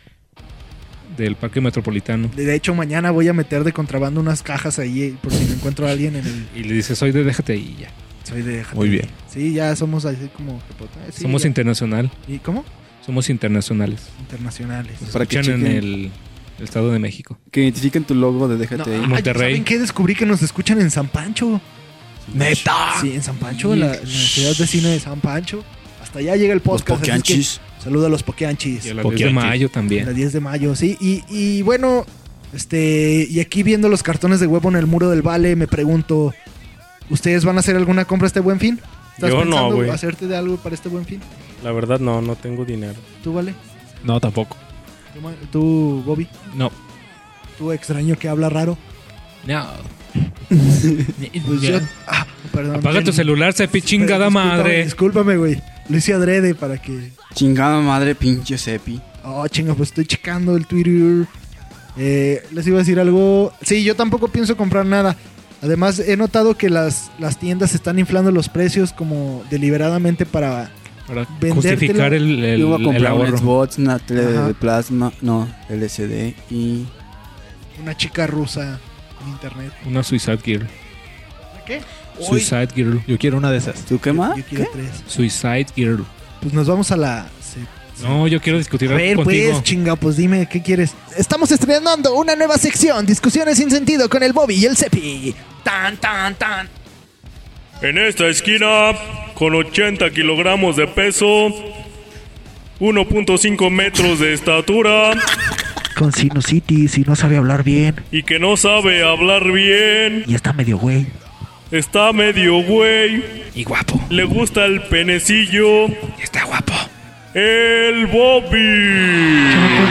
del parque metropolitano De hecho, mañana voy a meter de contrabando unas cajas ahí eh, por si me encuentro a alguien en el... y le dices, soy de déjate ahí y ya. Soy de... Muy bien. Sí, ya somos así como... eh, sí, Somos ya. internacional, ¿Y cómo? somos internacionales. Internacionales. Nos Para que escuchan en chequen. el, el Estado de México. Que identifiquen tu logo de Déjate No, ahí. ah, Monterrey. ¿saben qué? Descubrí que nos escuchan en San Pancho. ¡Neta! Sí, en San Pancho, en la, en la ciudad vecina de San Pancho. Hasta allá llega el podcast. así es que Pokeanchis. Saluda a los Pokeanchis. Y a la Porque diez de aquí- mayo La también. diez de mayo, sí. Y, y bueno, este, y aquí viendo los cartones de huevo en el muro del Vale, me pregunto, ¿ustedes van a hacer alguna compra este Buen Fin? ¿Estás Yo no, pensando güey. hacerte de algo para este Buen Fin? La verdad, no, no tengo dinero. ¿Tú, Vale? No, tampoco. ¿Tú, Ma- ¿Tú, Bobby? No. ¿Tú, extraño que habla raro? No. Pues yo... Ah, perdón. Apaga tu Ven. celular, Cepi, chingada Discúlpame, madre. Discúlpame, güey. Lo hice adrede para que... Chingada madre, pinche Cepi. Oh, chinga, pues estoy checando el Twitter. Eh, les iba a decir algo. Sí, yo tampoco pienso comprar nada. Además, he notado que las, las tiendas están inflando los precios como deliberadamente para... Para vendértelo. justificar el, el, Yo voy a el comprar un ahorro. Xbox, una tele Ajá. de plasma, no, L C D y... Una chica rusa en internet. Una Suicide Girl. ¿Qué? Suicide Girl. Yo quiero una de esas. ¿Tú qué más? Yo quiero tres. Suicide Girl. Pues nos vamos a la... sí. No, yo quiero discutir A ver, contigo. pues, chinga, pues dime, ¿qué quieres? Estamos estrenando una nueva sección, discusiones sin sentido con el Bobby y el Cepi. Tan, tan, tan. En esta esquina, con ochenta kilogramos de peso, uno punto cinco metros de estatura Con sinusitis y no sabe hablar bien. y que no sabe hablar bien, Y está medio güey. está medio güey, Y guapo. le gusta el penecillo, Y está guapo. el Bobby.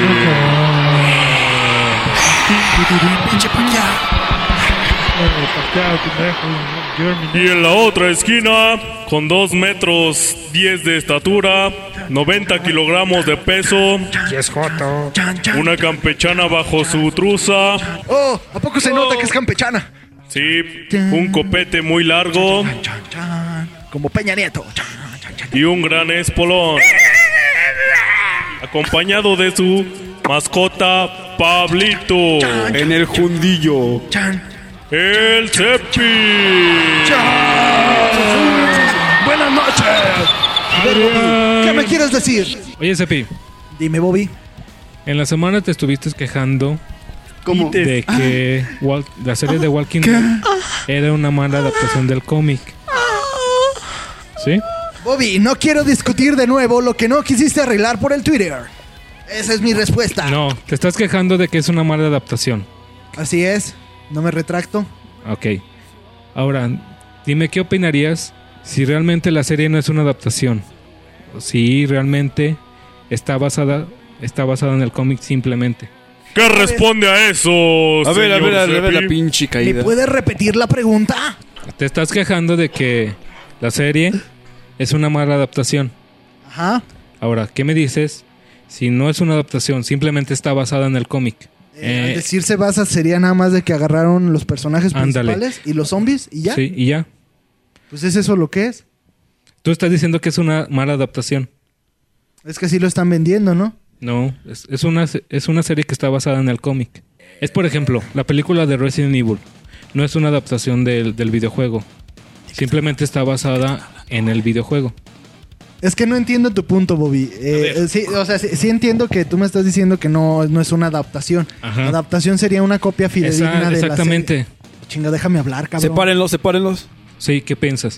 Y en la otra esquina, con dos metros diez de estatura, noventa kilogramos de peso, una campechana bajo su truza, Oh, ¿a poco se nota que es campechana? sí, un copete muy largo Chan, chan. Como Peña Nieto. Chan, chan, chan. y un gran espolón, acompañado de su mascota Pablito, En el jundillo. Chan. el Cepi. Buenas noches. A ver, Bobby, ¿qué me quieres decir? Oye, Cepi, Dime, Bobby. en la semana te estuviste quejando ¿Cómo? de que Wal- la serie de Walking Dead era una mala adaptación del cómic. ¿Sí? Bobby, no quiero discutir de nuevo lo que no quisiste arreglar por el Twitter. Esa es mi respuesta. No, te estás quejando de que es una mala adaptación. Así es. No me retracto. Ok. Ahora, dime qué opinarías si realmente la serie no es una adaptación. O si realmente está basada, está basada en el cómic simplemente. ¿Qué responde a eso, A ver, a señor ver, a ver la Cepi? pinche ¿Me caída. puedes repetir la pregunta? Te estás quejando de que la serie es una mala adaptación. Ajá. Ahora, ¿qué me dices si no es una adaptación, simplemente está basada en el cómic? Eh, al Eh, decir se basa sería nada más de que agarraron los personajes Ándale. principales y los zombies y ya. Sí, y ya. Pues es eso lo que es. Tú estás diciendo que es una mala adaptación. Es que así lo están vendiendo, ¿no? No, es, es, una, es una serie que está basada en el cómic. Es, por ejemplo, la película de Resident Evil. No es una adaptación del, del videojuego. Simplemente está basada en el videojuego. Es que no entiendo tu punto, Bobby. Eh, eh, sí, o sea, sí, sí entiendo que tú me estás diciendo que no, no es una adaptación. Ajá. Adaptación sería una copia fidedigna Esa- de exactamente. la serie. Chinga, déjame hablar, cabrón. Sepárenlos, sepárenlos. Sí, ¿qué piensas?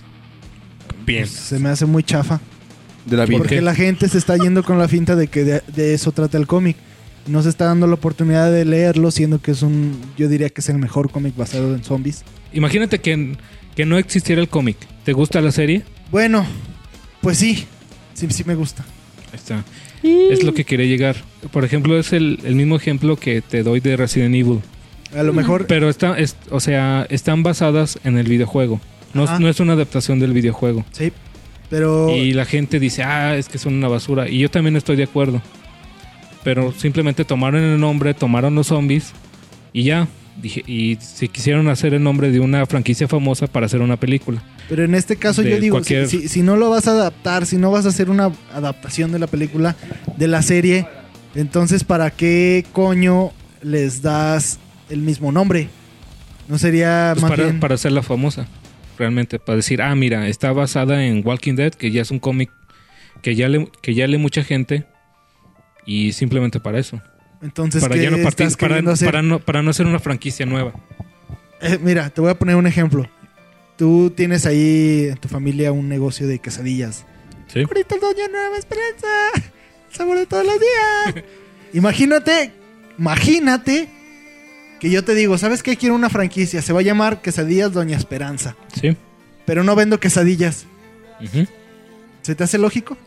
Bien. Se me hace muy chafa. De la vida. Porque qué? la gente se está yendo con la finta de que de, de eso trata el cómic. No se está dando la oportunidad de leerlo, siendo que es un... Yo diría que es el mejor cómic basado en zombies. Imagínate que, que no existiera el cómic. ¿Te gusta la serie? Bueno, pues sí. Sí, sí me gusta. Ahí está. Es lo que quería llegar. Por ejemplo, es el, el mismo ejemplo que te doy de Resident Evil. A lo mejor... Pero está, es- o sea, están basadas en el videojuego. No, Ajá. no es una adaptación del videojuego. Sí, pero... Y la gente dice, ah, es que son una basura. Y yo también estoy de acuerdo. Pero simplemente tomaron el nombre, tomaron los zombies y ya. Dije, y se quisieron hacer el nombre de una franquicia famosa para hacer una película. Pero en este caso de yo digo, cualquier- si, si- si no lo vas a adaptar, si no vas a hacer una adaptación de la película, de la serie, entonces ¿para qué coño les das el mismo nombre? ¿No sería Pues más para, bien... para hacerla famosa. Realmente, para decir, ah, mira, está basada en Walking Dead, que ya es un cómic que ya le, que ya lee mucha gente. Y simplemente para eso. Entonces, Para ¿qué ya no partir, estás para, queriendo hacer? para no, para no hacer una franquicia nueva. Eh, mira, te voy a poner un ejemplo. Tú tienes ahí en tu familia un negocio de quesadillas. ¿Sí? Ahorita Doña Nueva Esperanza. Sabor de todos los días. Imagínate, imagínate que yo te digo, ¿sabes qué? Quiero una franquicia. Se va a llamar Quesadillas Doña Esperanza. Sí. Pero no vendo quesadillas. Ujú. ¿Se te hace lógico?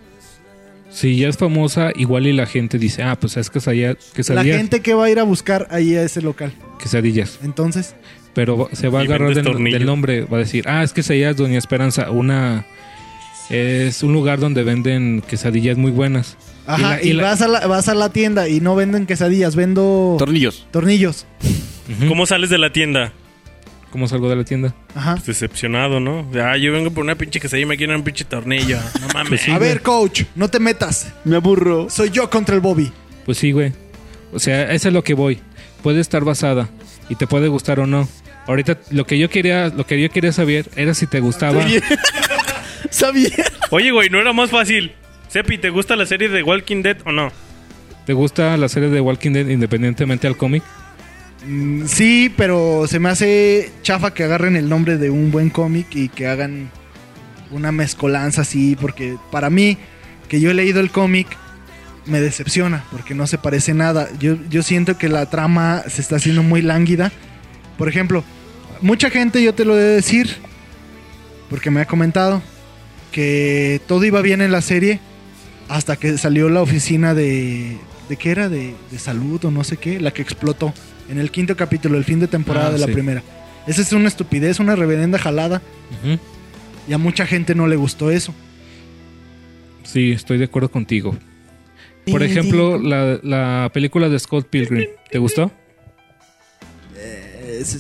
Si ya es famosa, igual y la gente dice, ah, pues es quesadilla, La quesadillas. gente que va a ir a buscar ahí a ese local. Quesadillas. Entonces, pero se va a Y agarrar vendes del, tornillos. del nombre. Va a decir, ah, es que esa ya es Doña Esperanza. Una es un lugar donde venden quesadillas muy buenas. Ajá, Y la- y, y la- vas, a la, vas a la tienda y no venden quesadillas, vendo Tornillos. tornillos. Ujú. ¿Cómo sales de la tienda? ¿Cómo salgo de la tienda? Ajá. Pues decepcionado, ¿no? Ah, yo vengo por una pinche quesadilla y me quieren un pinche tornillo. No mames. A ver, coach, no te metas. Me aburro. Soy yo contra el Bobby. Pues sí, güey. O sea, eso es lo que voy. Puede estar basada y te puede gustar o no. Ahorita lo que yo quería, lo que yo quería saber era si te gustaba. Sabía. Oye, güey, ¿no era más fácil? Sepi, ¿te gusta la serie de Walking Dead o no? ¿Te gusta la serie de Walking Dead independientemente al cómic? Mm, sí, pero se me hace chafa que agarren el nombre de un buen cómic y que hagan una mezcolanza así, porque para mí, que yo he leído el cómic, me decepciona, porque no se parece nada. Yo, yo siento que la trama se está haciendo muy lánguida. Por ejemplo, mucha gente, yo te lo he de decir, porque me ha comentado, que todo iba bien en la serie hasta que salió la oficina de... ¿De qué era? De, de salud o no sé qué, la que explotó en el quinto capítulo, el fin de temporada Ah, de la sí. primera. Esa es una estupidez, una reverenda jalada. Ujú. Y a mucha gente no le gustó eso. Sí, estoy de acuerdo contigo. Por ejemplo, la, la película de Scott Pilgrim, ¿te gustó? Eh,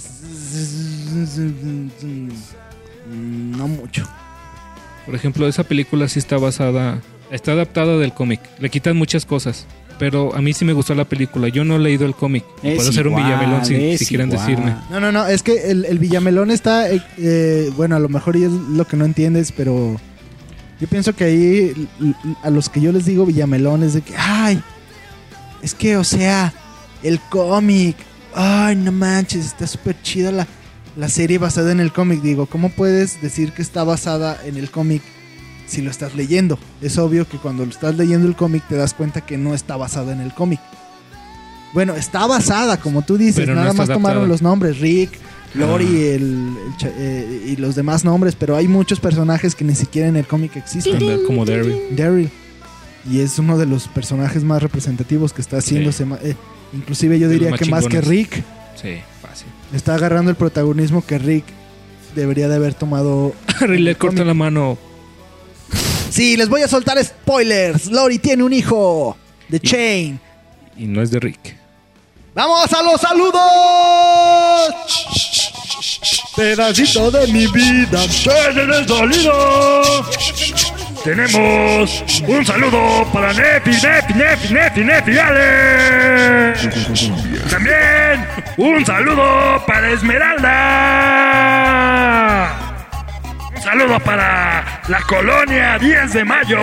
No mucho. Por ejemplo, esa película sí está basada, está adaptada del cómic. Le quitan muchas cosas, pero a mí sí me gustó la película. Yo no he leído el cómic. Es Puedo ser un igual, villamelón si, es si quieren igual. decirme. No, no, no, es que el, el Villamelón está, eh, eh, bueno, a lo mejor es lo que no entiendes, pero yo pienso que ahí l- l- a los que yo les digo Villamelón es de que, ay, es que, o sea, el cómic, ay, no manches, está súper chida la, la serie basada en el cómic. Digo, ¿cómo puedes decir que está basada en el cómic si lo estás leyendo? Es obvio que cuando lo estás leyendo el cómic te das cuenta que no está basada en el cómic. Bueno, está basada, como tú dices, Pero no nada está más tomaron adaptada. los nombres, Rick, Lori el, el cha- eh, y los demás nombres, pero hay muchos personajes que ni siquiera en el cómic existen. Anda como Daryl. Daryl. Y es uno de los personajes más representativos que está haciéndose. ma- eh, inclusive yo De los diría más que más que chingones. Rick. Sí, fácil. Está agarrando el protagonismo que Rick debería de haber tomado. Harry le el corta cómic. la mano. Sí, les voy a soltar spoilers. Lori tiene un hijo de Chain. Y no es de Rick. ¡Vamos a los saludos! Pedacito de mi vida. ¡En el sonido! Tenemos un saludo para Nefi, Nefi, Nefi, Nefi, Nefi, Ale. También un saludo para Esmeralda. Un saludo para la colonia diez de mayo.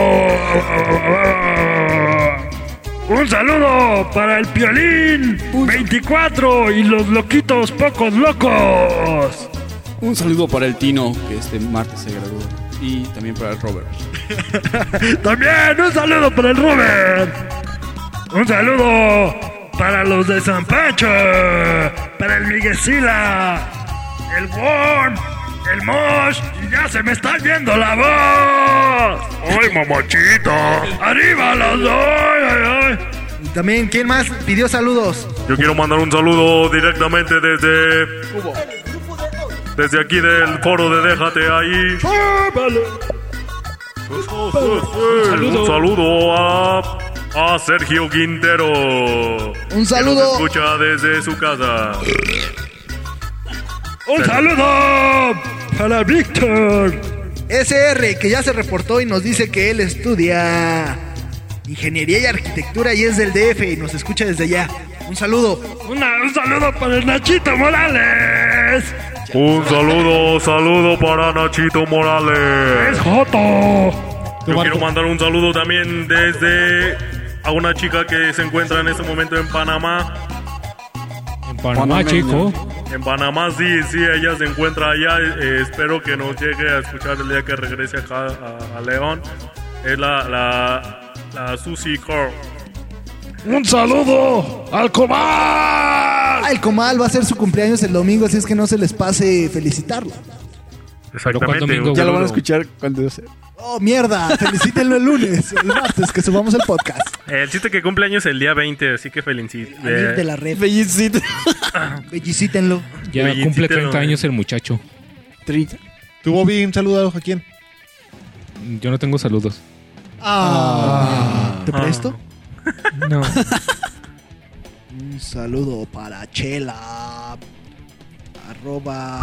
Un saludo para el Piolín veinticuatro y los loquitos pocos locos. Un saludo para el Tino, que este martes se graduó. Y también para el Robert. También un saludo para el Robert. Un saludo para los de San Pancho. Para el Miguesila. El Worm. El Mosh. Y ya se me está yendo la voz. ¡Ay, mamachito! ¡Arriba los dos! ¡Ay, ay! Y también, ¿quién más pidió saludos? Yo quiero mandar un saludo directamente desde... Desde aquí del foro de Déjate Ahí. Un saludo a, a Sergio Quintero. Un saludo. Que nos escucha desde su casa. ¡Un saludo para Víctor! S R, que ya se reportó y nos dice que él estudia Ingeniería y Arquitectura y es del D F y nos escucha desde allá. Un saludo. Una- un saludo para el Nachito Morales. Un saludo, saludo para Nachito Morales. ¡Es Joto! Yo quiero mandar un saludo también desde a una chica que se encuentra en este momento en Panamá. En Panamá, Panamá, chico. En Panamá, sí, sí, ella se encuentra allá. Eh, espero que nos llegue a escuchar el día que regrese acá a, a León. Es la, la, la Susie Core. ¡Un saludo al Comal! Ah, el Comal va a ser su cumpleaños el domingo, así es que no se les pase felicitarlo. Pero ¿cuál domingo, Ya lo van a boludo? escuchar cuando se... Oh, mierda. Felicítenlo el lunes, el martes, que subamos el podcast. Eh, el chiste que cumple años el día veinte, así que felicito. Ayer de la red. Bellicito. Bellicítenlo. Ya Oye, cumple sí te lo- treinta años el muchacho. ¿Tú, Bobby, un saludo a quién? Yo no tengo saludos. Ah. ¿Te Ah. presto? No. Un saludo para Chela. Arroba.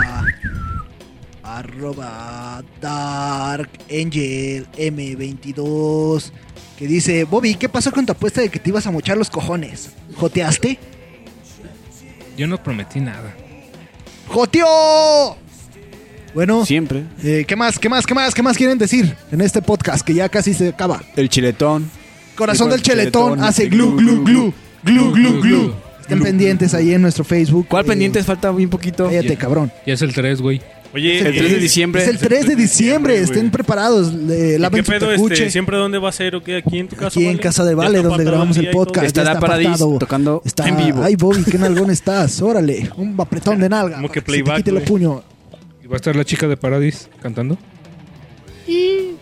Arroba Dark Angel M veintidós. Que dice: Bobby, ¿qué pasó con tu apuesta de que te ibas a mochar los cojones? ¿Joteaste? Yo no prometí nada. ¡Joteó! Bueno, Siempre. eh, ¿qué más, qué más, qué más, qué más quieren decir en este podcast que ya casi se acaba? El chiletón. Corazón El del cheletón cheletón hace hace glu, glu, glu, glu, glu, glu. Estén pendientes ahí en nuestro Facebook. ¿Cuál Eh, pendientes? Falta bien poquito. Cállate, cabrón. Ya es el tres, güey. Oye, El tres de diciembre. Es el tres de diciembre, estén güey. preparados. eh, ¿Y laven ¿Qué su pedo tecuche. este? ¿Siempre dónde va a ser o qué? ¿Aquí en tu casa? Aquí en Vale? Casa de Ya Vale, está donde apartado grabamos el día y todo. podcast. ya Estará está Paradis apartado. tocando Está, en vivo. Ay, Bobby, qué nalgón estás. Órale, un apretón de nalga. Como que para se te playback, quite el güey. puño. ¿Y va a estar la chica de Paradis cantando? Bien.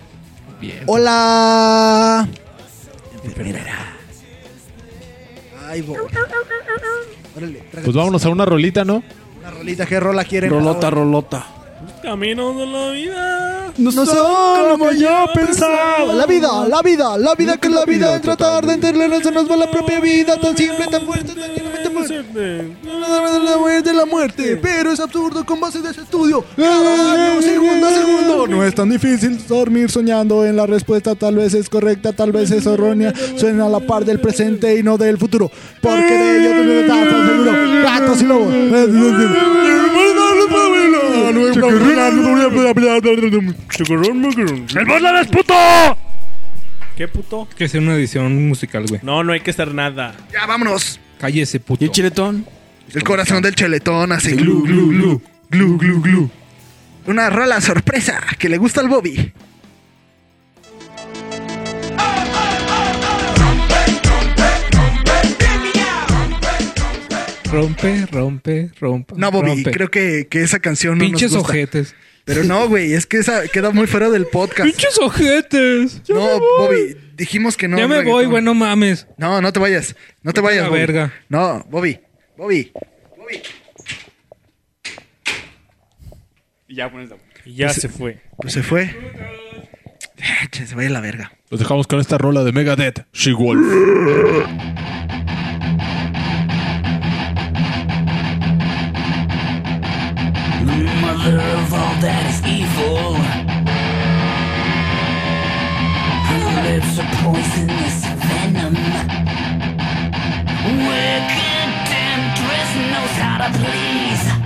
Hola. Enfermera. Ay, Bobby. Órale, trágate Pues vámonos a una rolita, ¿no? una rolita. ¿Qué rola quieren? Rolota, ahora? rolota. Caminos de la vida. No sé cómo yo pensaba. La vida, la vida, la vida que es la vida. En tratar de entenderlo se nos va la propia vida. Tan simple, tan fuerte, tan simple, tan fuerte. La muerte, la muerte. Pero es absurdo con base de ese estudio. Cada año, segundo a segundo. No es tan difícil dormir soñando en la respuesta. Tal vez es correcta, tal vez es errónea. Suena a la par del presente y no del futuro. Porque de ello te estás seguro. Gatos y lobos. ¡El Borland es puto! ¿Qué puto? Hay que hacer una edición musical, güey. No, no hay que estar nada. Ya, vámonos. Cállese, puto. ¿Y el chiletón? El corazón del cheletón hace glu, glu, glu, glu, glu, glu. Una rola sorpresa que le gusta al Bobby. Rompe, rompe, rompe. No, Bobby, rompe. creo que, que esa canción no Pinches nos gusta. ojetes. Pero no, güey, es que esa queda muy fuera del podcast. Pinches ojetes. Ya No, me voy. Bobby, dijimos que no. ya me reggaetón. voy, güey, no mames. No, no te vayas. No te Vete a vayas, la Bobby. verga. No, Bobby. Bobby. Bobby. Y ya pones la... Y ya se fue. Pues se fue. Che, se vaya a la verga. Los dejamos con esta rola de Megadeth, She-Wolf. Mother of all that is evil, her lips are poisonous venom. Wicked temptress knows how to please.